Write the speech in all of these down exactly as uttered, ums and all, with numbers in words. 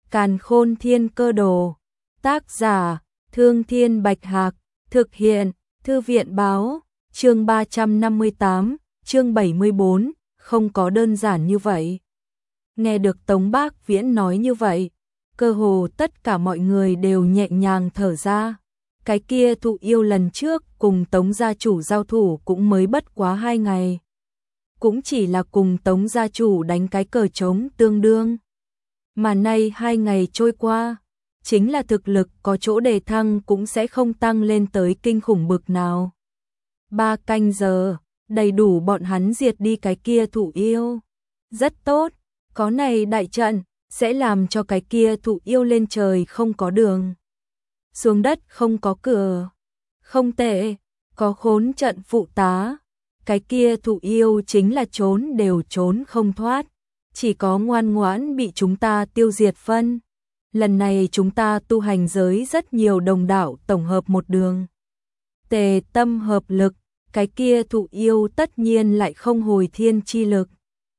Càn Khôn Thiên Cơ Đồ. Tác giả: Thương Thiên Bạch Hạc. Thực hiện: Thư viện báo. Chương ba trăm năm mươi tám, chương bảy mươi bốn, không có đơn giản như vậy. Nghe được Tống Bác Viễn nói như vậy, cơ hồ tất cả mọi người đều nhẹ nhàng thở ra. Cái kia Thụ Yêu lần trước cùng Tống gia chủ giao thủ cũng mới bất quá hai ngày. Cũng chỉ là cùng Tống gia chủ đánh cái cờ trống tương đương. Mà nay hai ngày trôi qua, chính là thực lực có chỗ đề thăng cũng sẽ không tăng lên tới kinh khủng bực nào. Ba canh giờ, đầy đủ bọn hắn diệt đi cái kia Thụ Yêu. Rất tốt, có này đại trận, sẽ làm cho cái kia Thụ Yêu lên trời không có đường, xuống đất không có cửa. Không tệ, có khốn trận phụ tá, cái kia Thụ Yêu chính là trốn đều trốn không thoát, chỉ có ngoan ngoãn bị chúng ta tiêu diệt phân. Lần này chúng ta tu hành giới rất nhiều đồng đạo tổng hợp một đường. Tề tâm hợp lực, cái kia Thụ Yêu tất nhiên lại không hồi thiên chi lực.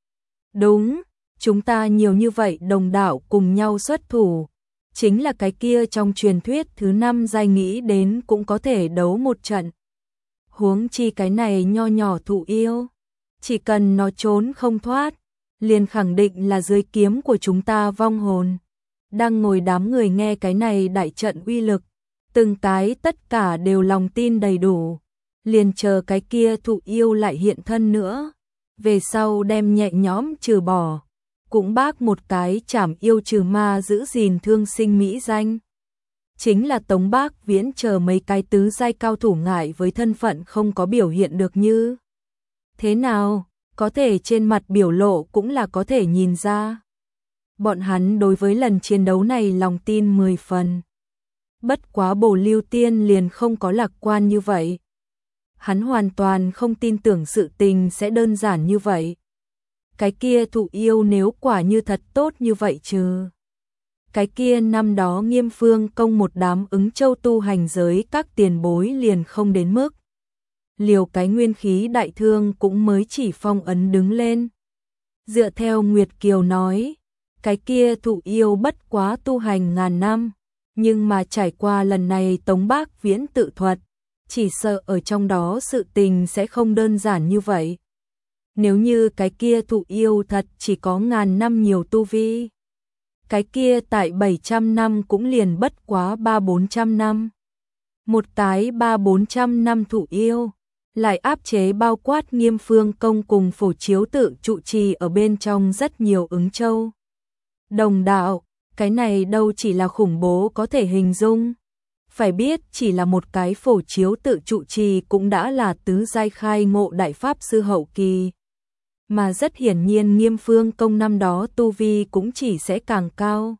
Đúng, chúng ta nhiều như vậy đồng đạo cùng nhau xuất thủ, chính là cái kia trong truyền thuyết thứ năm giai nghĩ đến cũng có thể đấu một trận. Huống chi cái này nho nhỏ Thụ Yêu, chỉ cần nó trốn không thoát, liền khẳng định là dưới kiếm của chúng ta vong hồn. Đang ngồi đám người nghe cái này đại trận uy lực, từng cái tất cả đều lòng tin đầy đủ, liền chờ cái kia Thụ Yêu lại hiện thân nữa, về sau đem nhẹ nhõm trừ bỏ, cũng bác một cái trảm yêu trừ ma giữ gìn thương sinh mỹ danh. Chính là Tống Bác Viễn chờ mấy cái tứ giai cao thủ ngại với thân phận không có biểu hiện được như thế nào, có thể trên mặt biểu lộ cũng là có thể nhìn ra. Bọn hắn đối với lần chiến đấu này lòng tin mười phần. Bất quá Bồ Lưu Tiên liền không có lạc quan như vậy. Hắn hoàn toàn không tin tưởng sự tình sẽ đơn giản như vậy. Cái kia Thụ Yêu nếu quả như thật tốt như vậy chứ. Cái kia năm đó Nghiêm Phương công một đám ứng châu tu hành giới các tiền bối liền không đến mức. Liều cái nguyên khí đại thương cũng mới chỉ phong ấn đứng lên. Dựa theo Nguyệt Kiều nói, cái kia Thụ Yêu bất quá tu hành ngàn năm, nhưng mà trải qua lần này Tống Bác Viễn tự thuật, chỉ sợ ở trong đó sự tình sẽ không đơn giản như vậy. Nếu như cái kia Thụ Yêu thật chỉ có ngàn năm nhiều tu vi, cái kia tại bảy trăm năm cũng liền bất quá ba bốn trăm năm. Một cái ba bốn trăm năm Thụ Yêu, lại áp chế bao quát Nghiêm Phương công cùng Phổ Chiếu tự trụ trì ở bên trong rất nhiều ứng châu. Đồng đạo, cái này đâu chỉ là khủng bố có thể hình dung. Phải biết chỉ là một cái Phổ Chiếu tự trụ trì cũng đã là tứ giai khai ngộ đại pháp sư hậu kỳ. Mà rất hiển nhiên Nghiêm Phương công năm đó tu vi cũng chỉ sẽ càng cao.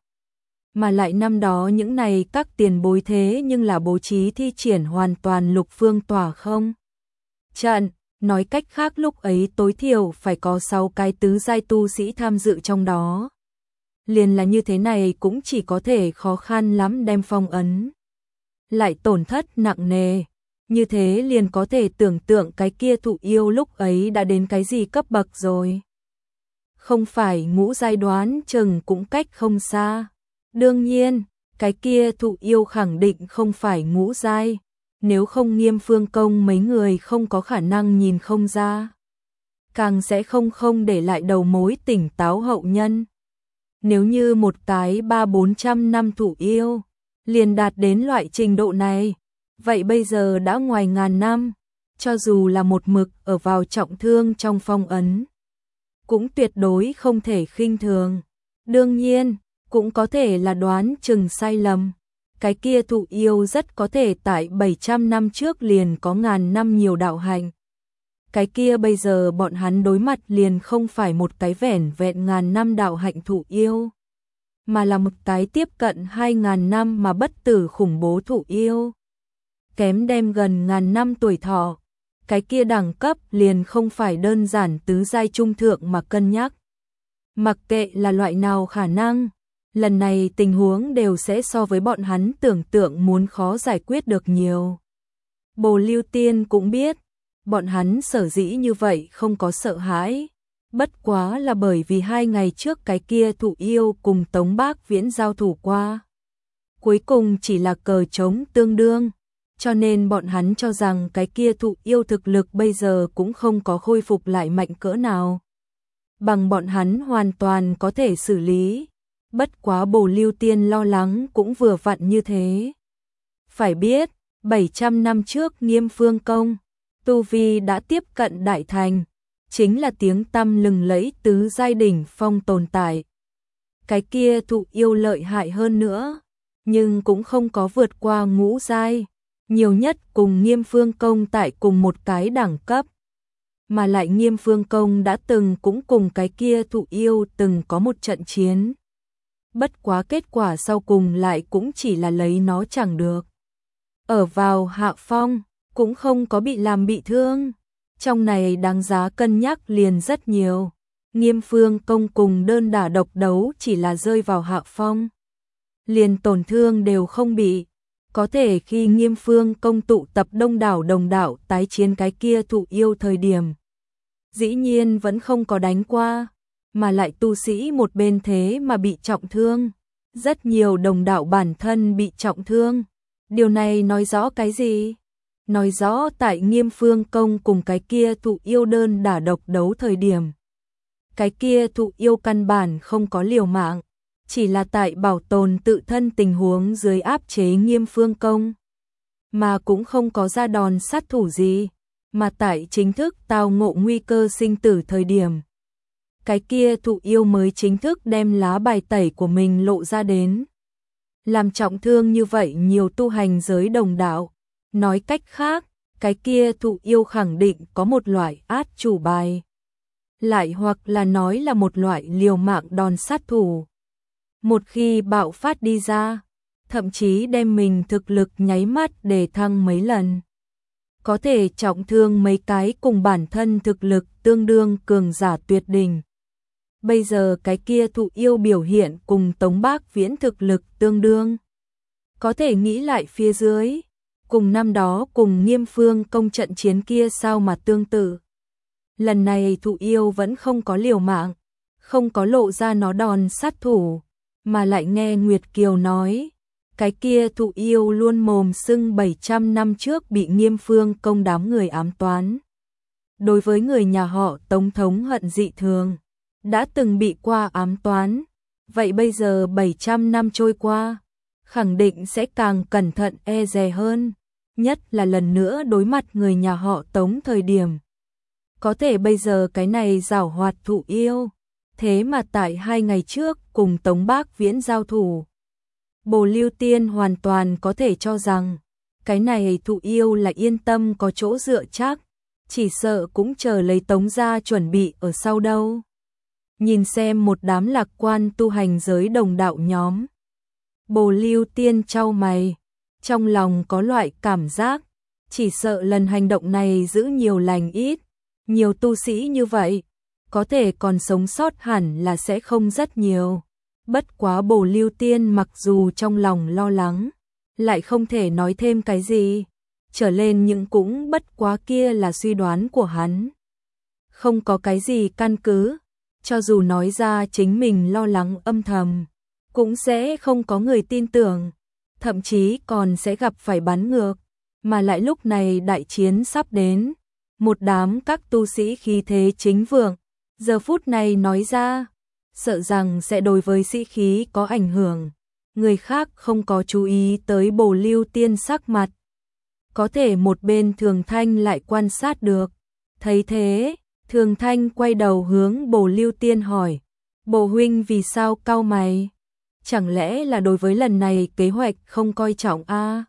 Mà lại năm đó những này các tiền bối thế nhưng là bố trí thi triển hoàn toàn lục phương tỏa không trận, nói cách khác lúc ấy tối thiểu phải có sáu cái tứ giai tu sĩ tham dự trong đó. Liền là như thế này cũng chỉ có thể khó khăn lắm đem phong ấn. Lại tổn thất nặng nề, như thế liền có thể tưởng tượng cái kia Thụ Yêu lúc ấy đã đến cái gì cấp bậc rồi. Không phải ngũ giai đoán chừng cũng cách không xa. Đương nhiên, cái kia Thụ Yêu khẳng định không phải ngũ giai, nếu không Nghiêm Phương công mấy người không có khả năng nhìn không ra. Càng sẽ không không để lại đầu mối tỉnh táo hậu nhân. Nếu như một cái ba bốn trăm năm Thụ Yêu liền đạt đến loại trình độ này, vậy bây giờ đã ngoài ngàn năm, cho dù là một mực ở vào trọng thương trong phong ấn, cũng tuyệt đối không thể khinh thường. Đương nhiên, cũng có thể là đoán chừng sai lầm. Cái kia Thụ Yêu rất có thể tại bảy trăm năm trước liền có ngàn năm nhiều đạo hành. Cái kia bây giờ bọn hắn đối mặt liền không phải một cái vẻn vẹn ngàn năm đạo hạnh Thụ Yêu, mà là một cái tiếp cận hai ngàn năm mà bất tử khủng bố Thụ Yêu. Kém đem gần ngàn năm tuổi thọ, cái kia đẳng cấp liền không phải đơn giản tứ giai trung thượng mà cân nhắc. Mặc kệ là loại nào khả năng, lần này tình huống đều sẽ so với bọn hắn tưởng tượng muốn khó giải quyết được nhiều. Bồ Lưu Tiên cũng biết, bọn hắn sở dĩ như vậy không có sợ hãi, Bất quá là bởi vì hai ngày trước cái kia Thụ Yêu cùng Tống Bác Viễn giao thủ qua. Cuối cùng chỉ là cờ trống tương đương, cho nên bọn hắn cho rằng cái kia Thụ Yêu thực lực bây giờ cũng không có khôi phục lại mạnh cỡ nào. Bằng bọn hắn hoàn toàn có thể xử lý, bất quá Bồ Lưu Tiên lo lắng cũng vừa vặn như thế. Phải biết, bảy trăm năm trước Nghiêm Phương Công, tu vi đã tiếp cận đại thành, chính là tiếng tăm lừng lẫy tứ giai đỉnh phong tồn tại. Cái kia Thụ Yêu lợi hại hơn nữa, nhưng cũng không có vượt qua ngũ giai, nhiều nhất cùng Nghiêm Phương Công tại cùng một cái đẳng cấp. Mà lại Nghiêm Phương Công đã từng cũng cùng cái kia Thụ Yêu từng có một trận chiến. Bất quá kết quả sau cùng lại cũng chỉ là lấy nó chẳng được. Ở vào hạ phong, cũng không có bị làm bị thương. Trong này đáng giá cân nhắc liền rất nhiều. Nghiêm Phương Công cùng đơn đả độc đấu chỉ là rơi vào hạ phong, liền tổn thương đều không bị. Có thể khi Nghiêm Phương Công tụ tập đông đảo đồng đạo tái chiến cái kia Thụ Yêu thời điểm, dĩ nhiên vẫn không có đánh qua, mà lại tu sĩ một bên thế mà bị trọng thương. Rất nhiều đồng đạo bản thân bị trọng thương. Điều này nói rõ cái gì? Nói rõ tại Nghiêm Phương Công cùng cái kia Thụ Yêu đơn đả độc đấu thời điểm, cái kia Thụ Yêu căn bản không có liều mạng, chỉ là tại bảo tồn tự thân tình huống dưới áp chế Nghiêm Phương Công, mà cũng không có ra đòn sát thủ gì, mà tại chính thức tao ngộ nguy cơ sinh tử thời điểm, cái kia Thụ Yêu mới chính thức đem lá bài tẩy của mình lộ ra đến, làm trọng thương như vậy nhiều tu hành giới đồng đạo. Nói cách khác, cái kia Thụ Yêu khẳng định có một loại át chủ bài, lại hoặc là nói là một loại liều mạng đòn sát thủ. Một khi bạo phát đi ra, thậm chí đem mình thực lực nháy mắt để thăng mấy lần, có thể trọng thương mấy cái cùng bản thân thực lực tương đương cường giả tuyệt đỉnh. Bây giờ cái kia Thụ Yêu biểu hiện cùng Tống Bác Viễn thực lực tương đương, có thể nghĩ lại phía dưới, cùng năm đó cùng Nghiêm Phương Công trận chiến kia sao mà tương tự. Lần này Thụ Yêu vẫn không có liều mạng, không có lộ ra nó đòn sát thủ, mà lại nghe Nguyệt Kiều nói, cái kia Thụ Yêu luôn mồm xưng bảy trăm năm trước bị Nghiêm Phương Công đám người ám toán. Đối với người nhà họ Tống thống hận dị thường, đã từng bị qua ám toán, vậy bây giờ bảy trăm năm trôi qua, khẳng định sẽ càng cẩn thận e dè hơn, nhất là lần nữa đối mặt người nhà họ Tống thời điểm. Có thể bây giờ cái này giảo hoạt Thụ Yêu, thế mà tại hai ngày trước cùng Tống Bác Viễn giao thủ. Bồ Lưu Tiên hoàn toàn có thể cho rằng, cái này Thụ Yêu là yên tâm có chỗ dựa chắc, chỉ sợ cũng chờ lấy Tống gia chuẩn bị ở sau đâu. Nhìn xem một đám lạc quan tu hành giới đồng đạo nhóm, Bồ Lưu Tiên chau mày, trong lòng có loại cảm giác, chỉ sợ lần hành động này giữ nhiều lành ít, nhiều tu sĩ như vậy, có thể còn sống sót hẳn là sẽ không rất nhiều. Bất quá Bồ Lưu Tiên mặc dù trong lòng lo lắng, lại không thể nói thêm cái gì, trở lên những cũng bất quá kia là suy đoán của hắn. Không có cái gì căn cứ, cho dù nói ra chính mình lo lắng âm thầm, cũng sẽ không có người tin tưởng, thậm chí còn sẽ gặp phải bắn ngược, mà lại lúc này đại chiến sắp đến, một đám các tu sĩ khí thế chính vượng, giờ phút này nói ra, sợ rằng sẽ đối với sĩ khí có ảnh hưởng, người khác không có chú ý tới Bồ Lưu Tiên sắc mặt. Có thể một bên Thường Thanh lại quan sát được, thấy thế, Thường Thanh quay đầu hướng Bồ Lưu Tiên hỏi, Bồ huynh vì sao cau mày? Chẳng lẽ là đối với lần này kế hoạch không coi trọng a? À?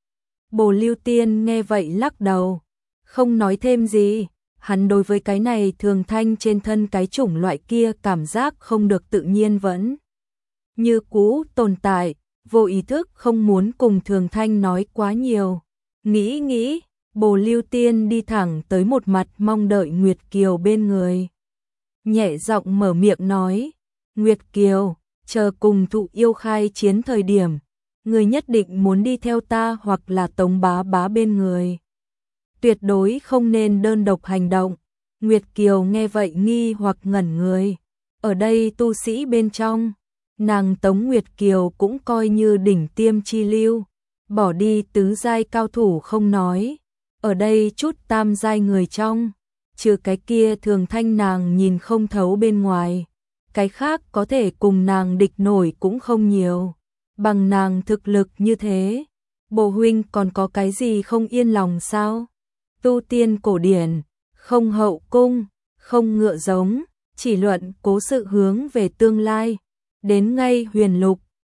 Bồ Lưu Tiên nghe vậy lắc đầu, không nói thêm gì, hắn đối với cái này Thường Thanh trên thân cái chủng loại kia cảm giác không được tự nhiên vẫn như cũ tồn tại, vô ý thức không muốn cùng Thường Thanh nói quá nhiều. Nghĩ nghĩ, Bồ Lưu Tiên đi thẳng tới một mặt mong đợi Nguyệt Kiều bên người. Nhẹ giọng mở miệng nói, Nguyệt Kiều, chờ cùng Thụ Yêu khai chiến thời điểm, người nhất định muốn đi theo ta hoặc là Tống bá bá bên người. Tuyệt đối không nên đơn độc hành động. Nguyệt Kiều nghe vậy nghi hoặc ngẩn người. Ở đây tu sĩ bên trong, nàng Tống Nguyệt Kiều cũng coi như đỉnh tiêm chi lưu, bỏ đi tứ giai cao thủ không nói, ở đây chút tam giai người trong, trừ cái kia Thường Thanh nàng nhìn không thấu bên ngoài, cái khác có thể cùng nàng địch nổi cũng không nhiều, bằng nàng thực lực như thế, Bồ huynh còn có cái gì không yên lòng sao? Tu tiên cổ điển, không hậu cung, không ngựa giống, chỉ luận cố sự hướng về tương lai, đến ngay huyền lục,